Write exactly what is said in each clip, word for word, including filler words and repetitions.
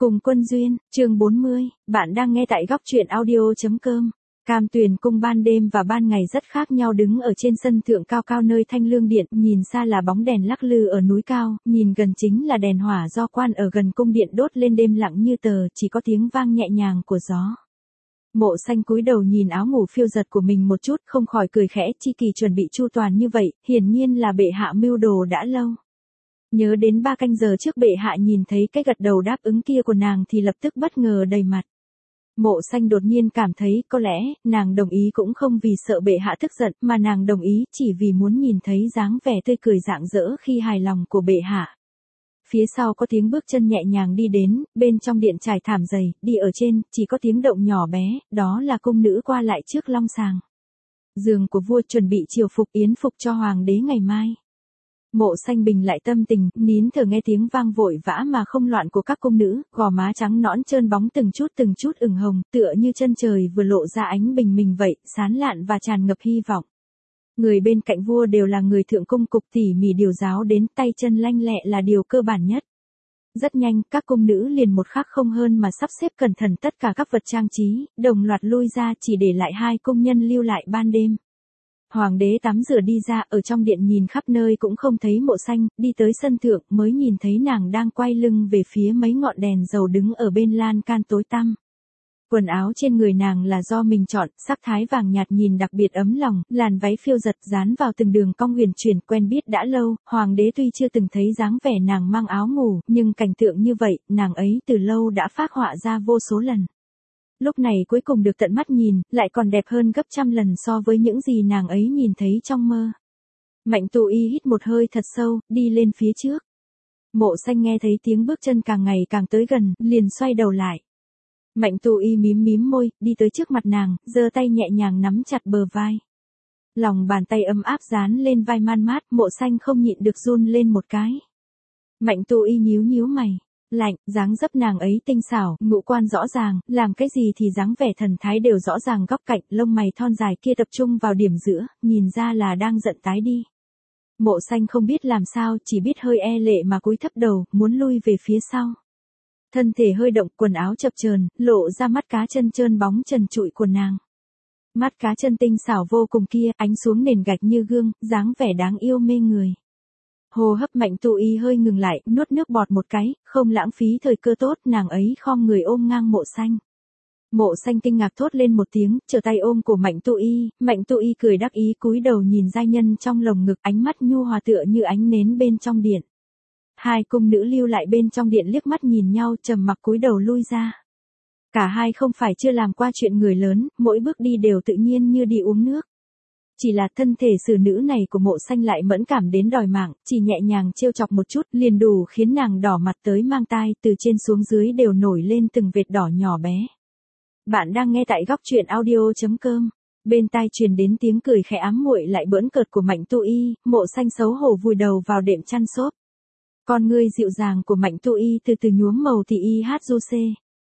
Cùng Quân Duyên, chương bốn mươi, bạn đang nghe tại góc truyện audio.com. Cam Tuyền cung ban đêm và ban ngày rất khác nhau, đứng ở trên sân thượng cao cao nơi thanh lương điện, nhìn xa là bóng đèn lắc lư ở núi cao, nhìn gần chính là đèn hỏa do quan ở gần cung điện đốt lên đêm lặng như tờ, chỉ có tiếng vang nhẹ nhàng của gió. Mộ Xanh cúi đầu nhìn áo ngủ phiêu giật của mình một chút, không khỏi cười khẽ, chi kỳ chuẩn bị chu toàn như vậy, hiển nhiên là bệ hạ mưu đồ đã lâu. Nhớ đến ba canh giờ trước bệ hạ nhìn thấy cái gật đầu đáp ứng kia của nàng thì lập tức bất ngờ đầy mặt. Mộ Xanh đột nhiên cảm thấy có lẽ nàng đồng ý cũng không vì sợ bệ hạ tức giận, mà nàng đồng ý chỉ vì muốn nhìn thấy dáng vẻ tươi cười rạng rỡ khi hài lòng của bệ hạ. Phía sau có tiếng bước chân nhẹ nhàng đi đến, bên trong điện trải thảm dày, đi ở trên, chỉ có tiếng động nhỏ bé, đó là cung nữ qua lại trước long sàng. Giường của vua chuẩn bị triều phục yến phục cho hoàng đế ngày mai. Mộ Xanh bình lại tâm tình, nín thở nghe tiếng vang vội vã mà không loạn của các cung nữ, gò má trắng nõn trơn bóng từng chút từng chút ửng hồng, tựa như chân trời vừa lộ ra ánh bình minh vậy, sán lạn và tràn ngập hy vọng. Người bên cạnh vua đều là người thượng cung cục tỉ mỉ điều giáo đến, tay chân lanh lẹ là điều cơ bản nhất. Rất nhanh, các cung nữ liền một khắc không hơn mà sắp xếp cẩn thận tất cả các vật trang trí, đồng loạt lui ra chỉ để lại hai cung nhân lưu lại ban đêm. Hoàng đế tắm rửa đi ra, ở trong điện nhìn khắp nơi cũng không thấy Mộ Xanh, đi tới sân thượng mới nhìn thấy nàng đang quay lưng về phía mấy ngọn đèn dầu đứng ở bên lan can tối tăm. Quần áo trên người nàng là do mình chọn, sắc thái vàng nhạt nhìn đặc biệt ấm lòng, làn váy phiêu giật dán vào từng đường cong huyền chuyển, quen biết đã lâu, hoàng đế tuy chưa từng thấy dáng vẻ nàng mang áo ngủ, nhưng cảnh tượng như vậy, nàng ấy từ lâu đã phác họa ra vô số lần. Lúc này cuối cùng được tận mắt nhìn, lại còn đẹp hơn gấp trăm lần so với những gì nàng ấy nhìn thấy trong mơ. Mạnh Tù Y hít một hơi thật sâu, đi lên phía trước. Mộ Xanh nghe thấy tiếng bước chân càng ngày càng tới gần, liền xoay đầu lại. Mạnh Tù Y mím mím môi, đi tới trước mặt nàng, giơ tay nhẹ nhàng nắm chặt bờ vai. Lòng bàn tay ấm áp dán lên vai man mát, Mộ Xanh không nhịn được run lên một cái. Mạnh Tù Y nhíu nhíu mày. Lạnh, dáng dấp nàng ấy tinh xảo, ngũ quan rõ ràng, làm cái gì thì dáng vẻ thần thái đều rõ ràng góc cạnh, lông mày thon dài kia tập trung vào điểm giữa, nhìn ra là đang giận tái đi. Mộ Xanh không biết làm sao, chỉ biết hơi e lệ mà cúi thấp đầu, muốn lui về phía sau. Thân thể hơi động, quần áo chập chờn, lộ ra mắt cá chân trơn bóng trần trụi của nàng. Mắt cá chân tinh xảo vô cùng kia, ánh xuống nền gạch như gương, dáng vẻ đáng yêu mê người. Hô hấp Mạnh Tù Y hơi ngừng lại, nuốt nước bọt một cái, không lãng phí thời cơ tốt, nàng ấy khom người ôm ngang Mộ Xanh. Mộ Xanh kinh ngạc thốt lên một tiếng, trở tay ôm của Mạnh Tù Y, Mạnh Tù Y cười đắc ý cúi đầu nhìn giai nhân trong lồng ngực, ánh mắt nhu hòa tựa như ánh nến bên trong điện. Hai cung nữ lưu lại bên trong điện liếc mắt nhìn nhau, trầm mặc cúi đầu lui ra. Cả hai không phải chưa làm qua chuyện người lớn, mỗi bước đi đều tự nhiên như đi uống nước. Chỉ là thân thể xử nữ này của Mộ Xanh lại mẫn cảm đến đòi mạng, chỉ nhẹ nhàng trêu chọc một chút liền đủ khiến nàng đỏ mặt tới mang tai, từ trên xuống dưới đều nổi lên từng vệt đỏ nhỏ bé. Bạn đang nghe tại góc truyện audio.com. Bên tai truyền đến tiếng cười khẽ ám muội lại bỡn cợt của Mạnh Tù Y, Mộ Xanh xấu hổ vùi đầu vào đệm chăn xốp. Con ngươi dịu dàng của Mạnh Tù Y từ từ nhuốm màu thì y hát du xê.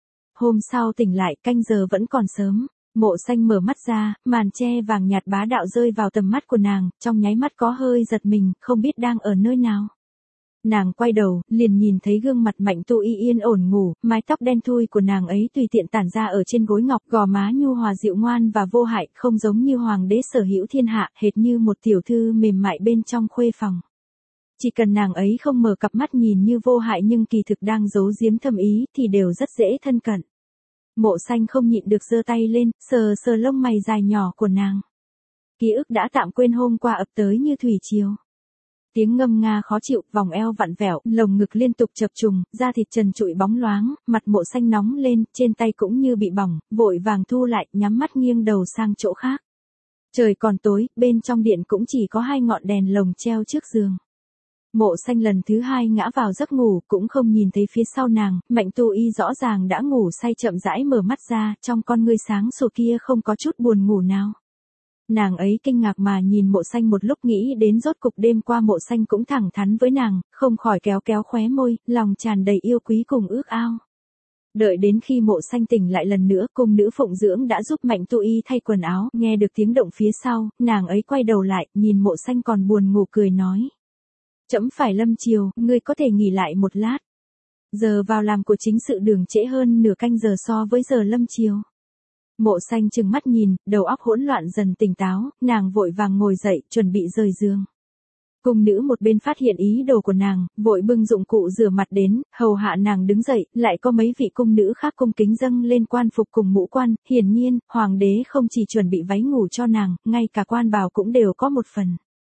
Hôm sau tỉnh lại, canh giờ vẫn còn sớm. Mộ Xanh mở mắt ra, màn che vàng nhạt bá đạo rơi vào tầm mắt của nàng, trong nháy mắt có hơi giật mình, không biết đang ở nơi nào. Nàng quay đầu, liền nhìn thấy gương mặt Mạnh Tù Y yên ổn ngủ, mái tóc đen thui của nàng ấy tùy tiện tản ra ở trên gối ngọc, gò má nhu hòa dịu ngoan và vô hại, không giống như hoàng đế sở hữu thiên hạ, hệt như một tiểu thư mềm mại bên trong khuê phòng. Chỉ cần nàng ấy không mở cặp mắt nhìn như vô hại nhưng kỳ thực đang giấu giếm thâm ý thì đều rất dễ thân cận. Mộ Xanh không nhịn được giơ tay lên, sờ sờ lông mày dài nhỏ của nàng. Ký ức đã tạm quên hôm qua ập tới như thủy triều. Tiếng ngâm nga khó chịu, vòng eo vặn vẹo, lồng ngực liên tục chập trùng, da thịt trần trụi bóng loáng, mặt Mộ Xanh nóng lên, trên tay cũng như bị bỏng, vội vàng thu lại, nhắm mắt nghiêng đầu sang chỗ khác. Trời còn tối, bên trong điện cũng chỉ có hai ngọn đèn lồng treo trước giường. Mộ Xanh lần thứ hai ngã vào giấc ngủ, cũng không nhìn thấy phía sau nàng, Mạnh Tù Y rõ ràng đã ngủ say chậm rãi mở mắt ra, trong con ngươi sáng sủa kia không có chút buồn ngủ nào. Nàng ấy kinh ngạc mà nhìn Mộ Xanh một lúc, nghĩ đến rốt cục đêm qua Mộ Xanh cũng thẳng thắn với nàng, không khỏi kéo kéo khóe môi, lòng tràn đầy yêu quý cùng ước ao. Đợi đến khi Mộ Xanh tỉnh lại lần nữa, cung nữ phụng dưỡng đã giúp Mạnh Tù Y thay quần áo, nghe được tiếng động phía sau, nàng ấy quay đầu lại, nhìn Mộ Xanh còn buồn ngủ cười nói. Trẫm phải lâm chiều, ngươi có thể nghỉ lại một lát. Giờ vào làm của chính sự đường trễ hơn nửa canh giờ so với giờ lâm chiều. Mộ Xanh trừng mắt nhìn, đầu óc hỗn loạn dần tỉnh táo, nàng vội vàng ngồi dậy, chuẩn bị rời giường. Cung nữ một bên phát hiện ý đồ của nàng, vội bưng dụng cụ rửa mặt đến, hầu hạ nàng đứng dậy, lại có mấy vị cung nữ khác cung kính dâng lên quan phục cùng mũ quan, hiển nhiên, hoàng đế không chỉ chuẩn bị váy ngủ cho nàng, ngay cả quan bào cũng đều có một phần.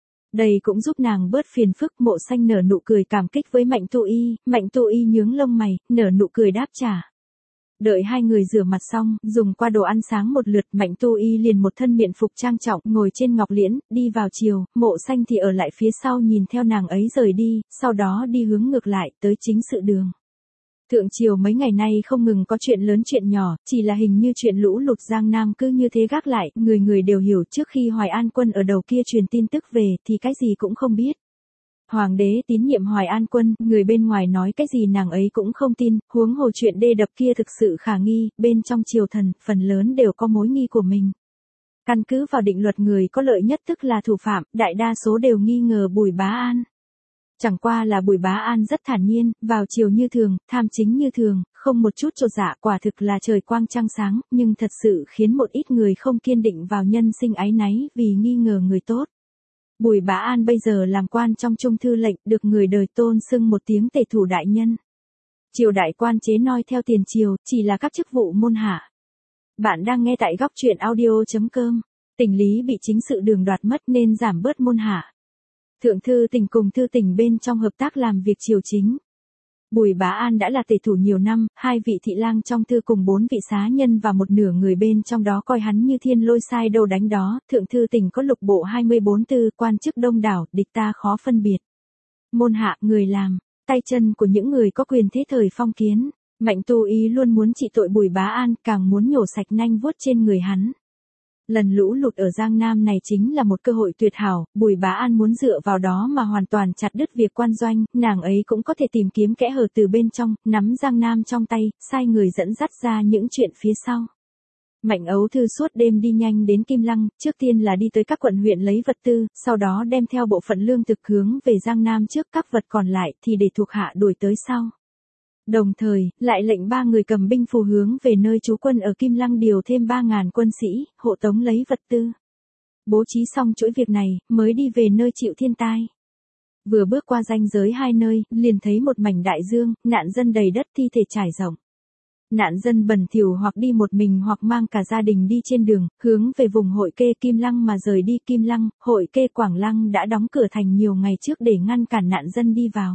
Đây cũng giúp nàng bớt phiền phức. Mộ Xanh nở nụ cười cảm kích với Mạnh Tu Y, Mạnh Tu Y nhướng lông mày, nở nụ cười đáp trả. Đợi hai người rửa mặt xong, dùng qua đồ ăn sáng một lượt, Mạnh Tu Y liền một thân miện phục trang trọng, ngồi trên ngọc liễn, đi vào chiều, Mộ Xanh thì ở lại phía sau nhìn theo nàng ấy rời đi, sau đó đi hướng ngược lại, tới chính sự đường. Thượng triều mấy ngày nay không ngừng có chuyện lớn chuyện nhỏ, chỉ là hình như chuyện lũ lụt Giang Nam cứ như thế gác lại, người người đều hiểu trước khi Hoài An Quân ở đầu kia truyền tin tức về thì cái gì cũng không biết. Hoàng đế tín nhiệm Hoài An Quân, người bên ngoài nói cái gì nàng ấy cũng không tin, huống hồ chuyện đê đập kia thực sự khả nghi, bên trong triều thần, phần lớn đều có mối nghi của mình. Căn cứ vào định luật người có lợi nhất tức là thủ phạm, đại đa số đều nghi ngờ Bùi Bá An. Chẳng qua là Bùi Bá An rất thản nhiên, vào chiều như thường, tham chính như thường, không một chút chột dạ, quả thực là trời quang trăng sáng, nhưng thật sự khiến một ít người không kiên định vào nhân sinh áy náy vì nghi ngờ người tốt. Bùi Bá An bây giờ làm quan trong Trung thư lệnh, được người đời tôn xưng một tiếng tể thủ đại nhân. Triều đại quan chế noi theo tiền triều, chỉ là các chức vụ môn hạ. Bạn đang nghe tại góc truyện audio chấm com. Tỉnh Lý bị chính sự đường đoạt mất nên giảm bớt môn hạ. Thượng thư tỉnh cùng thư tỉnh bên trong hợp tác làm việc triều chính. Bùi Bá An đã là tể thủ nhiều năm, hai vị thị lang trong thư cùng bốn vị xá nhân và một nửa người bên trong đó coi hắn như thiên lôi sai đâu đánh đó. Thượng thư tỉnh có lục bộ hai mươi bốn tư, quan chức đông đảo, địch ta khó phân biệt. Môn hạ, người làm, tay chân của những người có quyền thế thời phong kiến. Mạnh Tu Y luôn muốn trị tội Bùi Bá An, càng muốn nhổ sạch nanh vuốt trên người hắn. Lần lũ lụt ở Giang Nam này chính là một cơ hội tuyệt hảo, Bùi Bá An muốn dựa vào đó mà hoàn toàn chặt đứt việc quan doanh, nàng ấy cũng có thể tìm kiếm kẽ hở từ bên trong, nắm Giang Nam trong tay, sai người dẫn dắt ra những chuyện phía sau. Mạnh Ấu Thư suốt đêm đi nhanh đến Kim Lăng, trước tiên là đi tới các quận huyện lấy vật tư, sau đó đem theo bộ phận lương thực hướng về Giang Nam trước, các vật còn lại thì để thuộc hạ đuổi tới sau. Đồng thời, lại lệnh ba người cầm binh phù hướng về nơi trú quân ở Kim Lăng điều thêm ba ngàn quân sĩ, hộ tống lấy vật tư. Bố trí xong chuỗi việc này, mới đi về nơi chịu thiên tai. Vừa bước qua ranh giới hai nơi, liền thấy một mảnh đại dương, nạn dân đầy đất thi thể trải rộng. Nạn dân bẩn thỉu hoặc đi một mình hoặc mang cả gia đình đi trên đường, hướng về vùng hội kê Kim Lăng mà rời đi. Kim Lăng, hội kê Quảng Lăng đã đóng cửa thành nhiều ngày trước để ngăn cản nạn dân đi vào.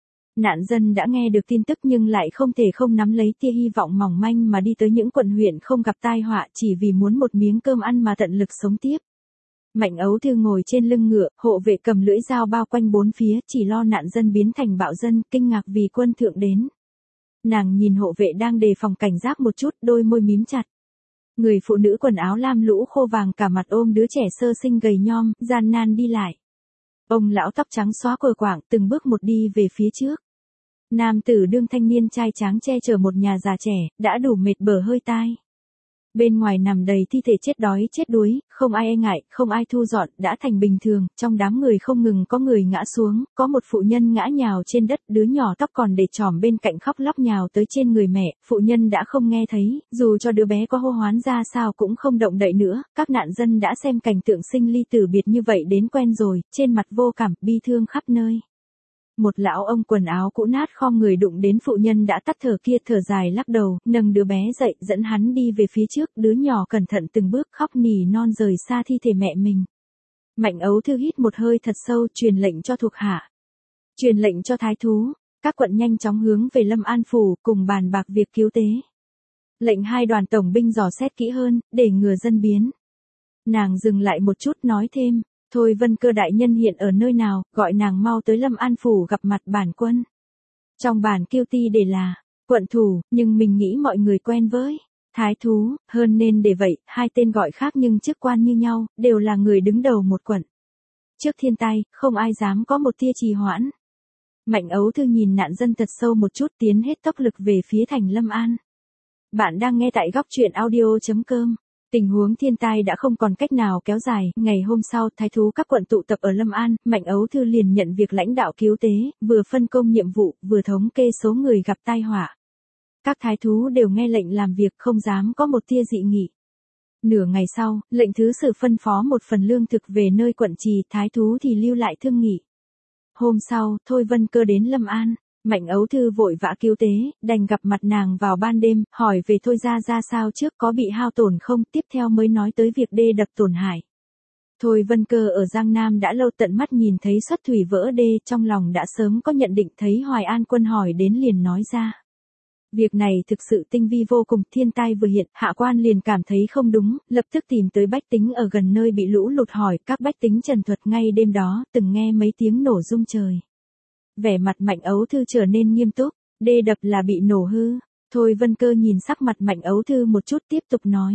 Nạn dân đã nghe được tin tức nhưng lại không thể không nắm lấy tia hy vọng mỏng manh mà đi tới những quận huyện không gặp tai họa chỉ vì muốn một miếng cơm ăn mà tận lực sống tiếp. Mạnh Ấu Thư ngồi trên lưng ngựa, hộ vệ cầm lưỡi dao bao quanh bốn phía, chỉ lo nạn dân biến thành bạo dân, kinh ngạc vì quân thượng đến. Nàng nhìn hộ vệ đang đề phòng cảnh giác một chút, đôi môi mím chặt. Người phụ nữ quần áo lam lũ khô vàng cả mặt ôm đứa trẻ sơ sinh gầy nhom, gian nan đi lại. Ông lão tóc trắng xóa cồi quạng từng bước một đi về phía trước. Nam tử đương thanh niên trai tráng che chở một nhà già trẻ, đã đủ mệt bở hơi tai. Bên ngoài nằm đầy thi thể chết đói chết đuối, không ai e ngại, không ai thu dọn, đã thành bình thường, trong đám người không ngừng có người ngã xuống, có một phụ nhân ngã nhào trên đất, đứa nhỏ tóc còn để trỏm bên cạnh khóc lóc nhào tới trên người mẹ, phụ nhân đã không nghe thấy, dù cho đứa bé có hô hoán ra sao cũng không động đậy nữa, các nạn dân đã xem cảnh tượng sinh ly tử biệt như vậy đến quen rồi, trên mặt vô cảm, bi thương khắp nơi. Một lão ông quần áo cũ nát khom người đụng đến phụ nhân đã tắt thở kia, thở dài lắc đầu, nâng đứa bé dậy, dẫn hắn đi về phía trước, đứa nhỏ cẩn thận từng bước khóc nỉ non rời xa thi thể mẹ mình. Mạnh Ấu Thư hít một hơi thật sâu, truyền lệnh cho thuộc hạ. Truyền lệnh cho thái thú, các quận nhanh chóng hướng về Lâm An phủ, cùng bàn bạc việc cứu tế. Lệnh hai đoàn tổng binh dò xét kỹ hơn, để ngừa dân biến. Nàng dừng lại một chút nói thêm. Thôi Vân Cơ đại nhân hiện ở nơi nào, gọi nàng mau tới Lâm An phủ gặp mặt bản quân. Trong bản kiêu ti để là quận thủ, nhưng mình nghĩ mọi người quen với thái thú, hơn nên để vậy, hai tên gọi khác nhưng chức quan như nhau, đều là người đứng đầu một quận. Trước thiên tai, không ai dám có một tia trì hoãn. Mạnh Ấu Thư nhìn nạn dân thật sâu một chút, tiến hết tốc lực về phía thành Lâm An. Bạn đang nghe tại góc truyện audio chấm com. Tình huống thiên tai đã không còn cách nào kéo dài, ngày hôm sau thái thú các quận tụ tập ở Lâm An, Mạnh Ấu Thư liền nhận việc lãnh đạo cứu tế, vừa phân công nhiệm vụ, vừa thống kê số người gặp tai họa. Các thái thú đều nghe lệnh làm việc không dám có một tia dị nghị. Nửa ngày sau, lệnh thứ sử phân phó một phần lương thực về nơi quận trì, thái thú thì lưu lại thương nghị. Hôm sau, Thôi Vân Cơ đến Lâm An. Mạnh Ấu Thư vội vã cứu tế, đành gặp mặt nàng vào ban đêm, hỏi về Thôi gia ra sao trước có bị hao tổn không, tiếp theo mới nói tới việc đê đập tổn hại. Thôi Vân Cơ ở Giang Nam đã lâu tận mắt nhìn thấy xuất thủy vỡ đê, trong lòng đã sớm có nhận định, thấy Hoài An Quân hỏi đến liền nói ra. Việc này thực sự tinh vi vô cùng, thiên tai vừa hiện, hạ quan liền cảm thấy không đúng, lập tức tìm tới bách tính ở gần nơi bị lũ lụt hỏi, các bách tính trần thuật ngay đêm đó, từng nghe mấy tiếng nổ rung trời. Vẻ mặt Mạnh Ấu Thư trở nên nghiêm túc, đê đập là bị nổ hư. Thôi Vân Cơ nhìn sắc mặt Mạnh Ấu Thư một chút tiếp tục nói.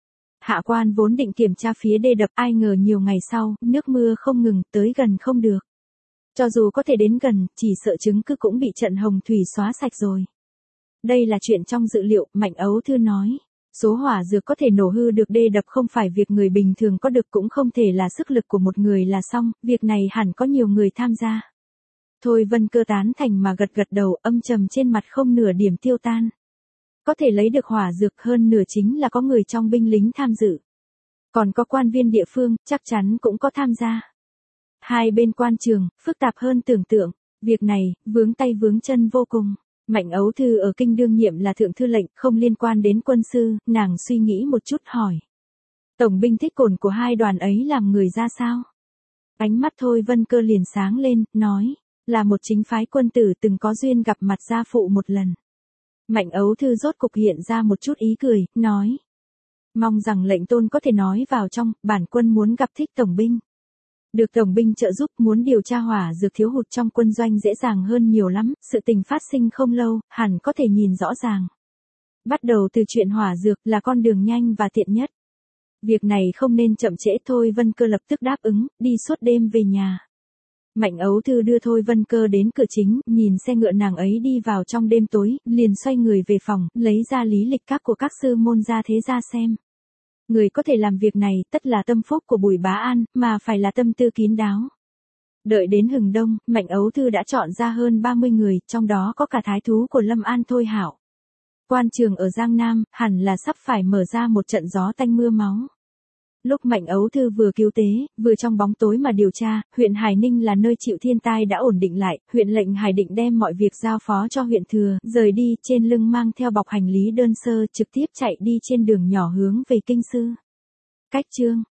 Hạ quan vốn định kiểm tra phía đê đập, ai ngờ nhiều ngày sau, nước mưa không ngừng, tới gần không được. Cho dù có thể đến gần, chỉ sợ chứng cứ cũng bị trận hồng thủy xóa sạch rồi. Đây là chuyện trong dự liệu, Mạnh Ấu Thư nói. Số hỏa dược có thể nổ hư được đê đập không phải việc người bình thường có được, cũng không thể là sức lực của một người là xong, việc này hẳn có nhiều người tham gia. Thôi Vân Cơ tán thành mà gật gật đầu, âm trầm trên mặt không nửa điểm tiêu tan. Có thể lấy được hỏa dược hơn nửa chính là có người trong binh lính tham dự. Còn có quan viên địa phương, chắc chắn cũng có tham gia. Hai bên quan trường, phức tạp hơn tưởng tượng. Việc này, vướng tay vướng chân vô cùng. Mạnh Ấu Thư ở kinh đương nhiệm là thượng thư lệnh, không liên quan đến quân sư, nàng suy nghĩ một chút hỏi. Tổng binh Thích Cổn của hai đoàn ấy làm người ra sao? Ánh mắt Thôi Vân Cơ liền sáng lên, nói. Là một chính phái quân tử từng có duyên gặp mặt gia phụ một lần. Mạnh Ấu Thư rốt cục hiện ra một chút ý cười, nói. Mong rằng lệnh tôn có thể nói vào trong, bản quân muốn gặp Thích tổng binh. Được tổng binh trợ giúp, muốn điều tra hỏa dược thiếu hụt trong quân doanh dễ dàng hơn nhiều lắm, sự tình phát sinh không lâu, hẳn có thể nhìn rõ ràng. Bắt đầu từ chuyện hỏa dược là con đường nhanh và tiện nhất. Việc này không nên chậm trễ. Thôi Vân Cơ lập tức đáp ứng, đi suốt đêm về nhà. Mạnh Ấu Thư đưa Thôi Vân Cơ đến cửa chính, nhìn xe ngựa nàng ấy đi vào trong đêm tối, liền xoay người về phòng, lấy ra lý lịch các của các sư môn gia thế gia xem. Người có thể làm việc này, tất là tâm phúc của Bùi Bá An, mà phải là tâm tư kín đáo. Đợi đến hừng đông, Mạnh Ấu Thư đã chọn ra hơn ba mươi người, trong đó có cả thái thú của Lâm An Thôi Hạo. Quan trường ở Giang Nam, hẳn là sắp phải mở ra một trận gió tanh mưa máu. Lúc Mạnh Ấu Thư vừa cứu tế, vừa trong bóng tối mà điều tra, huyện Hải Ninh là nơi chịu thiên tai đã ổn định lại, huyện lệnh Hải Định đem mọi việc giao phó cho huyện thừa, rời đi, trên lưng mang theo bọc hành lý đơn sơ, trực tiếp chạy đi trên đường nhỏ hướng về kinh sư. Cách chương